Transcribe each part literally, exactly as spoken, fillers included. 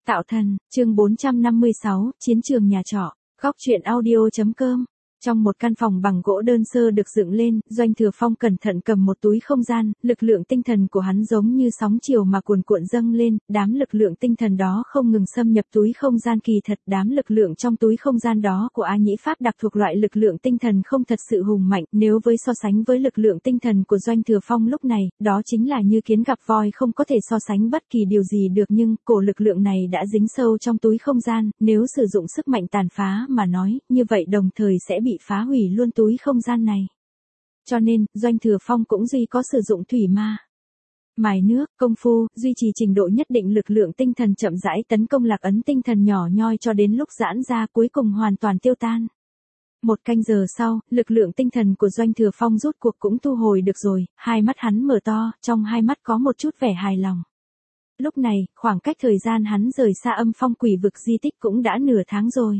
Tạo thần, chương bốn trăm năm mươi sáu, chiến trường nhà trọ, góc truyện audio.com. Trong một căn phòng bằng gỗ đơn sơ được dựng lên, Doanh Thừa Phong cẩn thận cầm một túi không gian, lực lượng tinh thần của hắn giống như sóng chiều mà cuồn cuộn dâng lên, đám lực lượng tinh thần đó không ngừng xâm nhập túi không gian. Kỳ thật đám lực lượng trong túi không gian đó của A Nhĩ Pháp đặc thuộc loại lực lượng tinh thần không thật sự hùng mạnh, nếu với so sánh với lực lượng tinh thần của Doanh Thừa Phong lúc này, đó chính là như kiến gặp voi, không có thể so sánh bất kỳ điều gì được. Nhưng cổ lực lượng này đã dính sâu trong túi không gian, nếu sử dụng sức mạnh tàn phá mà nói, như vậy đồng thời sẽ bị phá hủy luôn túi không gian này. Cho nên, Doanh Thừa Phong cũng duy có sử dụng thủy ma, mài nước, công phu, duy trì trình độ nhất định lực lượng tinh thần chậm rãi tấn công lạc ấn tinh thần nhỏ nhoi cho đến lúc giãn ra cuối cùng hoàn toàn tiêu tan. Một canh giờ sau, lực lượng tinh thần của Doanh Thừa Phong rút cuộc cũng thu hồi được rồi, hai mắt hắn mở to, trong hai mắt có một chút vẻ hài lòng. Lúc này, khoảng cách thời gian hắn rời xa âm phong quỷ vực di tích cũng đã nửa tháng rồi.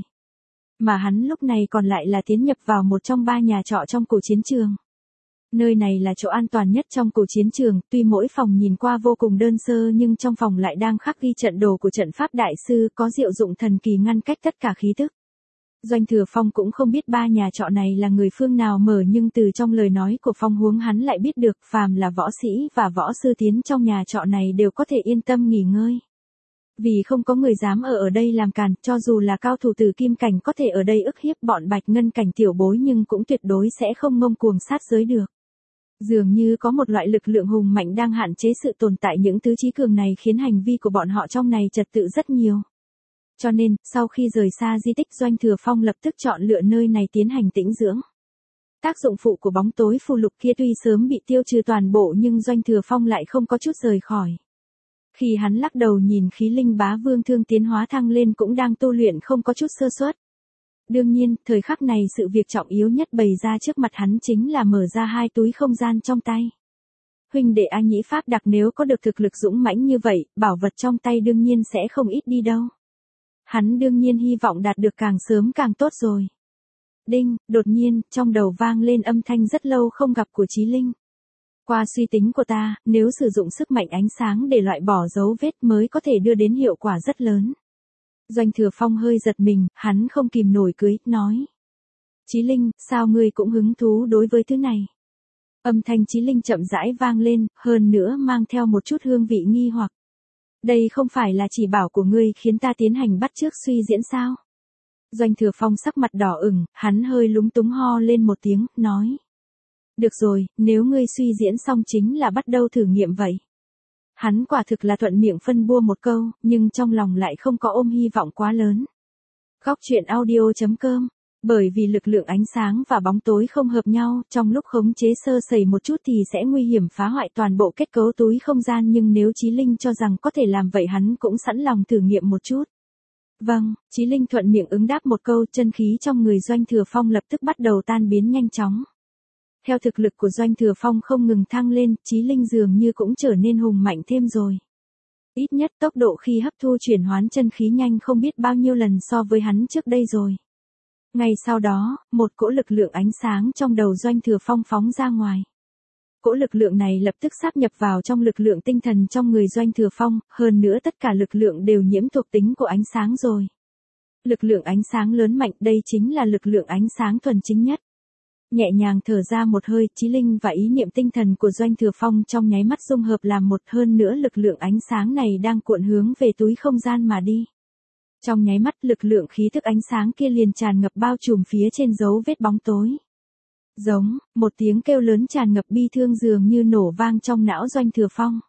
Mà hắn lúc này còn lại là tiến nhập vào một trong ba nhà trọ trong cổ chiến trường. Nơi này là chỗ an toàn nhất trong cổ chiến trường, tuy mỗi phòng nhìn qua vô cùng đơn sơ nhưng trong phòng lại đang khắc ghi trận đồ của trận pháp đại sư, có diệu dụng thần kỳ ngăn cách tất cả khí tức. Doanh Thừa Phong cũng không biết ba nhà trọ này là người phương nào mở, nhưng từ trong lời nói của Phong Huống hắn lại biết được phàm là võ sĩ và võ sư tiến trong nhà trọ này đều có thể yên tâm nghỉ ngơi. Vì không có người dám ở ở đây làm càn, cho dù là cao thủ tử kim cảnh có thể ở đây ức hiếp bọn bạch ngân cảnh tiểu bối nhưng cũng tuyệt đối sẽ không ngông cuồng sát giới được. Dường như có một loại lực lượng hùng mạnh đang hạn chế sự tồn tại những tứ chí cường này, khiến hành vi của bọn họ trong này trật tự rất nhiều. Cho nên, sau khi rời xa di tích, Doanh Thừa Phong lập tức chọn lựa nơi này tiến hành tĩnh dưỡng. Tác dụng phụ của bóng tối phù lục kia tuy sớm bị tiêu trừ toàn bộ nhưng Doanh Thừa Phong lại không có chút rời khỏi. Khi hắn lắc đầu nhìn khí linh bá vương thương tiến hóa thăng lên cũng đang tu luyện không có chút sơ suất. Đương nhiên, thời khắc này sự việc trọng yếu nhất bày ra trước mặt hắn chính là mở ra hai túi không gian trong tay. Huynh đệ A Nhĩ Pháp đặc nếu có được thực lực dũng mãnh như vậy, bảo vật trong tay đương nhiên sẽ không ít đi đâu. Hắn đương nhiên hy vọng đạt được càng sớm càng tốt rồi. Đinh, đột nhiên, trong đầu vang lên âm thanh rất lâu không gặp của Chí Linh. Qua suy tính của ta, nếu sử dụng sức mạnh ánh sáng để loại bỏ dấu vết mới có thể đưa đến hiệu quả rất lớn. Doanh Thừa Phong hơi giật mình, hắn không kìm nổi cười, nói. Chí Linh, sao ngươi cũng hứng thú đối với thứ này? Âm thanh Chí Linh chậm rãi vang lên, hơn nữa mang theo một chút hương vị nghi hoặc. Đây không phải là chỉ bảo của ngươi khiến ta tiến hành bắt chước suy diễn sao? Doanh Thừa Phong sắc mặt đỏ ửng, hắn hơi lúng túng ho lên một tiếng, nói. Được rồi, nếu ngươi suy diễn xong chính là bắt đầu thử nghiệm vậy. Hắn quả thực là thuận miệng phân bua một câu, nhưng trong lòng lại không có ôm hy vọng quá lớn. Góc truyện audio.com. Bởi vì lực lượng ánh sáng và bóng tối không hợp nhau, trong lúc khống chế sơ sẩy một chút thì sẽ nguy hiểm phá hoại toàn bộ kết cấu túi không gian, nhưng nếu Chí Linh cho rằng có thể làm vậy hắn cũng sẵn lòng thử nghiệm một chút. Vâng, Chí Linh thuận miệng ứng đáp một câu, chân khí trong người Doanh Thừa Phong lập tức bắt đầu tan biến nhanh chóng. Theo thực lực của Doanh Thừa Phong không ngừng thăng lên, Chí Linh dường như cũng trở nên hùng mạnh thêm rồi. Ít nhất tốc độ khi hấp thu chuyển hoán chân khí nhanh không biết bao nhiêu lần so với hắn trước đây rồi. Ngay sau đó, một cỗ lực lượng ánh sáng trong đầu Doanh Thừa Phong phóng ra ngoài. Cỗ lực lượng này lập tức sáp nhập vào trong lực lượng tinh thần trong người Doanh Thừa Phong, hơn nữa tất cả lực lượng đều nhiễm thuộc tính của ánh sáng rồi. Lực lượng ánh sáng lớn mạnh, đây chính là lực lượng ánh sáng thuần chính nhất. Nhẹ nhàng thở ra một hơi, Chí Linh và ý niệm tinh thần của Doanh Thừa Phong trong nháy mắt dung hợp làm một, hơn nữa lực lượng ánh sáng này đang cuộn hướng về túi không gian mà đi. Trong nháy mắt lực lượng khí thức ánh sáng kia liền tràn ngập bao trùm phía trên dấu vết bóng tối. Giống, một tiếng kêu lớn tràn ngập bi thương dường như nổ vang trong não Doanh Thừa Phong.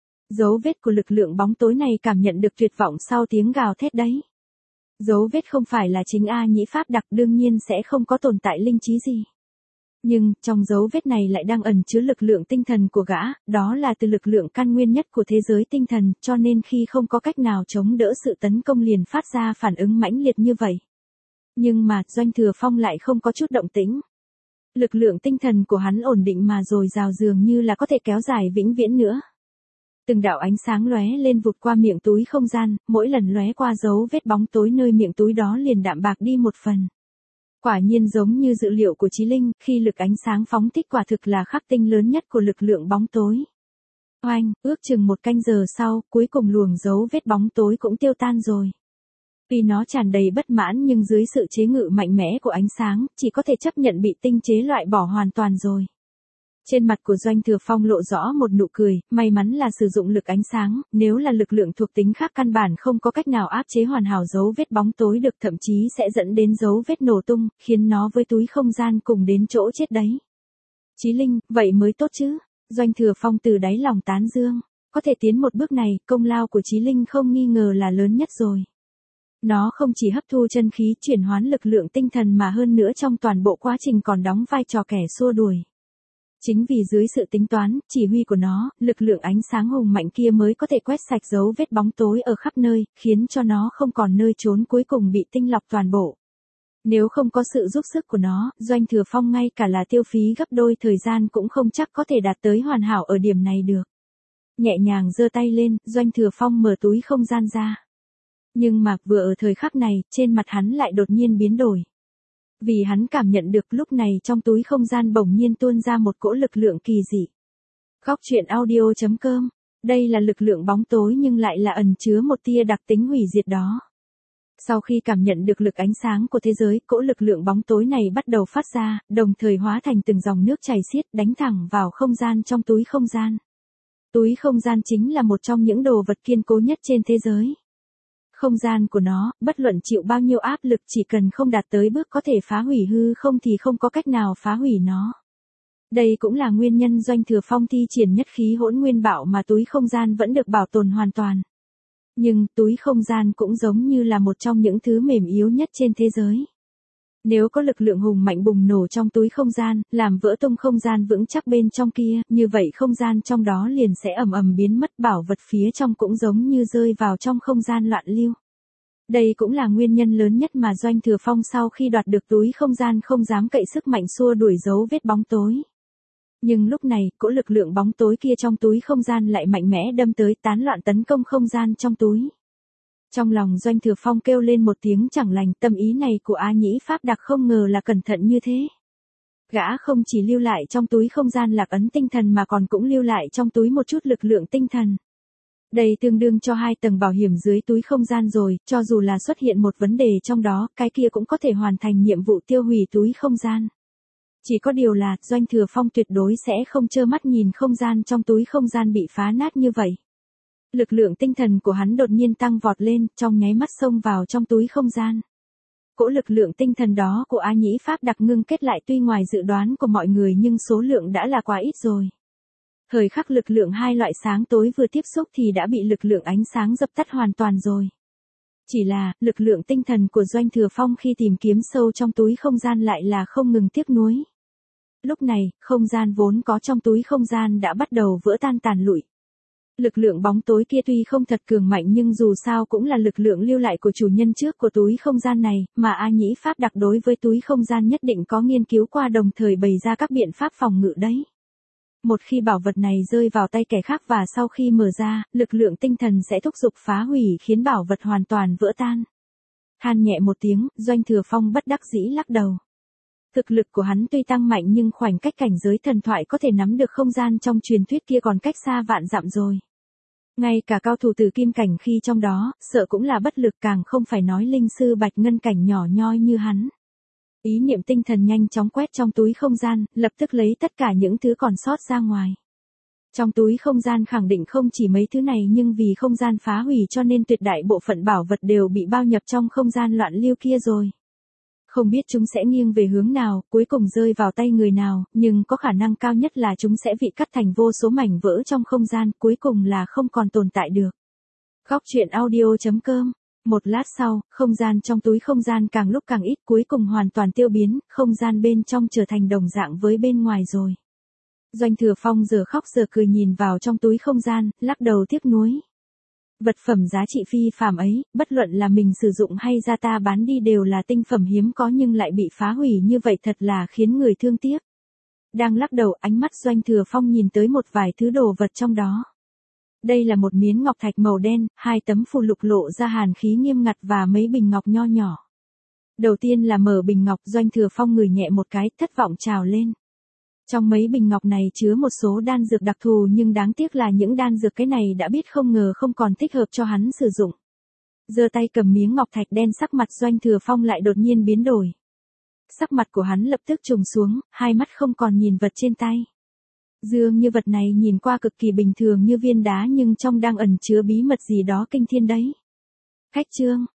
Dấu vết của lực lượng bóng tối này cảm nhận được tuyệt vọng sau tiếng gào thét đấy. Dấu vết không phải là chính A Nhĩ Pháp đặc, đương nhiên sẽ không có tồn tại linh trí gì. Nhưng, trong dấu vết này lại đang ẩn chứa lực lượng tinh thần của gã, đó là từ lực lượng căn nguyên nhất của thế giới tinh thần, cho nên khi không có cách nào chống đỡ sự tấn công liền phát ra phản ứng mãnh liệt như vậy. Nhưng mà, Doanh Thừa Phong lại không có chút động tĩnh. Lực lượng tinh thần của hắn ổn định mà dồi dào dường như là có thể kéo dài vĩnh viễn nữa. Từng đạo ánh sáng lóe lên vụt qua miệng túi không gian, mỗi lần lóe qua dấu vết bóng tối nơi miệng túi đó liền đạm bạc đi một phần. Quả nhiên giống như dự liệu của Chí Linh, khi lực ánh sáng phóng thích quả thực là khắc tinh lớn nhất của lực lượng bóng tối. Oanh, ước chừng một canh giờ sau, cuối cùng luồng dấu vết bóng tối cũng tiêu tan rồi. Tuy nó tràn đầy bất mãn nhưng dưới sự chế ngự mạnh mẽ của ánh sáng, chỉ có thể chấp nhận bị tinh chế loại bỏ hoàn toàn rồi. Trên mặt của Doanh Thừa Phong lộ rõ một nụ cười, may mắn là sử dụng lực ánh sáng, nếu là lực lượng thuộc tính khác căn bản không có cách nào áp chế hoàn hảo dấu vết bóng tối được, thậm chí sẽ dẫn đến dấu vết nổ tung, khiến nó với túi không gian cùng đến chỗ chết đấy. Chí Linh, vậy mới tốt chứ. Doanh Thừa Phong từ đáy lòng tán dương. Có thể tiến một bước này, công lao của Chí Linh không nghi ngờ là lớn nhất rồi. Nó không chỉ hấp thu chân khí chuyển hoán lực lượng tinh thần mà hơn nữa trong toàn bộ quá trình còn đóng vai trò kẻ xua đuổi. Chính vì dưới sự tính toán, chỉ huy của nó, lực lượng ánh sáng hùng mạnh kia mới có thể quét sạch dấu vết bóng tối ở khắp nơi, khiến cho nó không còn nơi trốn, cuối cùng bị tinh lọc toàn bộ. Nếu không có sự giúp sức của nó, Doanh Thừa Phong ngay cả là tiêu phí gấp đôi thời gian cũng không chắc có thể đạt tới hoàn hảo ở điểm này được. Nhẹ nhàng giơ tay lên, Doanh Thừa Phong mở túi không gian ra. Nhưng mà vừa ở thời khắc này, trên mặt hắn lại đột nhiên biến đổi. Vì hắn cảm nhận được lúc này trong túi không gian bỗng nhiên tuôn ra một cỗ lực lượng kỳ dị. Góc truyện audio chấm com. Đây là lực lượng bóng tối nhưng lại là ẩn chứa một tia đặc tính hủy diệt đó. Sau khi cảm nhận được lực ánh sáng của thế giới, cỗ lực lượng bóng tối này bắt đầu phát ra, đồng thời hóa thành từng dòng nước chảy xiết đánh thẳng vào không gian trong túi không gian. Túi không gian chính là một trong những đồ vật kiên cố nhất trên thế giới. Không gian của nó, bất luận chịu bao nhiêu áp lực, chỉ cần không đạt tới bước có thể phá hủy hư không thì không có cách nào phá hủy nó. Đây cũng là nguyên nhân Doanh Thừa Phong thi triển nhất khí hỗn nguyên bạo mà túi không gian vẫn được bảo tồn hoàn toàn. Nhưng túi không gian cũng giống như là một trong những thứ mềm yếu nhất trên thế giới. Nếu có lực lượng hùng mạnh bùng nổ trong túi không gian, làm vỡ tung không gian vững chắc bên trong kia, như vậy không gian trong đó liền sẽ ầm ầm biến mất, bảo vật phía trong cũng giống như rơi vào trong không gian loạn lưu. Đây cũng là nguyên nhân lớn nhất mà Doanh Thừa Phong sau khi đoạt được túi không gian không dám cậy sức mạnh xua đuổi dấu vết bóng tối. Nhưng lúc này, cỗ lực lượng bóng tối kia trong túi không gian lại mạnh mẽ đâm tới, tán loạn tấn công không gian trong túi. Trong lòng Doanh Thừa Phong kêu lên một tiếng chẳng lành, tâm ý này của A Nhĩ Pháp Đặc không ngờ là cẩn thận như thế. Gã không chỉ lưu lại trong túi không gian lạc ấn tinh thần mà còn cũng lưu lại trong túi một chút lực lượng tinh thần. Đây tương đương cho hai tầng bảo hiểm dưới túi không gian rồi, cho dù là xuất hiện một vấn đề trong đó, cái kia cũng có thể hoàn thành nhiệm vụ tiêu hủy túi không gian. Chỉ có điều là, Doanh Thừa Phong tuyệt đối sẽ không trơ mắt nhìn không gian trong túi không gian bị phá nát như vậy. Lực lượng tinh thần của hắn đột nhiên tăng vọt lên, trong nháy mắt xông vào trong túi không gian. Cỗ lực lượng tinh thần đó của A Nhĩ Pháp Đặc ngưng kết lại tuy ngoài dự đoán của mọi người nhưng số lượng đã là quá ít rồi. Thời khắc lực lượng hai loại sáng tối vừa tiếp xúc thì đã bị lực lượng ánh sáng dập tắt hoàn toàn rồi. Chỉ là, lực lượng tinh thần của Doanh Thừa Phong khi tìm kiếm sâu trong túi không gian lại là không ngừng tiếc nuối. Lúc này, không gian vốn có trong túi không gian đã bắt đầu vỡ tan tàn lụi. Lực lượng bóng tối kia tuy không thật cường mạnh nhưng dù sao cũng là lực lượng lưu lại của chủ nhân trước của túi không gian này, mà A Nhĩ Pháp Đặc đối với túi không gian nhất định có nghiên cứu qua, đồng thời bày ra các biện pháp phòng ngự đấy. Một khi bảo vật này rơi vào tay kẻ khác và sau khi mở ra, lực lượng tinh thần sẽ thúc giục phá hủy khiến bảo vật hoàn toàn vỡ tan. Than nhẹ một tiếng, Doanh Thừa Phong bất đắc dĩ lắc đầu. Thực lực của hắn tuy tăng mạnh nhưng khoảnh cách cảnh giới thần thoại có thể nắm được không gian trong truyền thuyết kia còn cách xa vạn dặm rồi. Ngay cả cao thủ tử kim cảnh khi trong đó, sợ cũng là bất lực, càng không phải nói linh sư bạch ngân cảnh nhỏ nhoi như hắn. Ý niệm tinh thần nhanh chóng quét trong túi không gian, lập tức lấy tất cả những thứ còn sót ra ngoài. Trong túi không gian khẳng định không chỉ mấy thứ này nhưng vì không gian phá hủy cho nên tuyệt đại bộ phận bảo vật đều bị bao nhập trong không gian loạn lưu kia rồi. Không biết chúng sẽ nghiêng về hướng nào, cuối cùng rơi vào tay người nào, nhưng có khả năng cao nhất là chúng sẽ bị cắt thành vô số mảnh vỡ trong không gian, cuối cùng là không còn tồn tại được. Góc truyện audio chấm com. Một lát sau, không gian trong túi không gian càng lúc càng ít, cuối cùng hoàn toàn tiêu biến, không gian bên trong trở thành đồng dạng với bên ngoài rồi. Doanh Thừa Phong giờ khóc giờ cười nhìn vào trong túi không gian, lắc đầu tiếc nuối. Vật phẩm giá trị phi phàm ấy, bất luận là mình sử dụng hay ra ta bán đi đều là tinh phẩm hiếm có nhưng lại bị phá hủy như vậy thật là khiến người thương tiếc. Đang lắc đầu, ánh mắt Doanh Thừa Phong nhìn tới một vài thứ đồ vật trong đó. Đây là một miếng ngọc thạch màu đen, hai tấm phù lục lộ ra hàn khí nghiêm ngặt và mấy bình ngọc nho nhỏ. Đầu tiên là mở bình ngọc, Doanh Thừa Phong ngửi nhẹ một cái, thất vọng trào lên. Trong mấy bình ngọc này chứa một số đan dược đặc thù nhưng đáng tiếc là những đan dược cái này đã biết không ngờ không còn thích hợp cho hắn sử dụng. Giơ tay cầm miếng ngọc thạch đen, sắc mặt Doanh Thừa Phong lại đột nhiên biến đổi. Sắc mặt của hắn lập tức trùng xuống, hai mắt không còn nhìn vật trên tay. Dường như vật này nhìn qua cực kỳ bình thường như viên đá nhưng trong đang ẩn chứa bí mật gì đó kinh thiên đấy. Khách trương,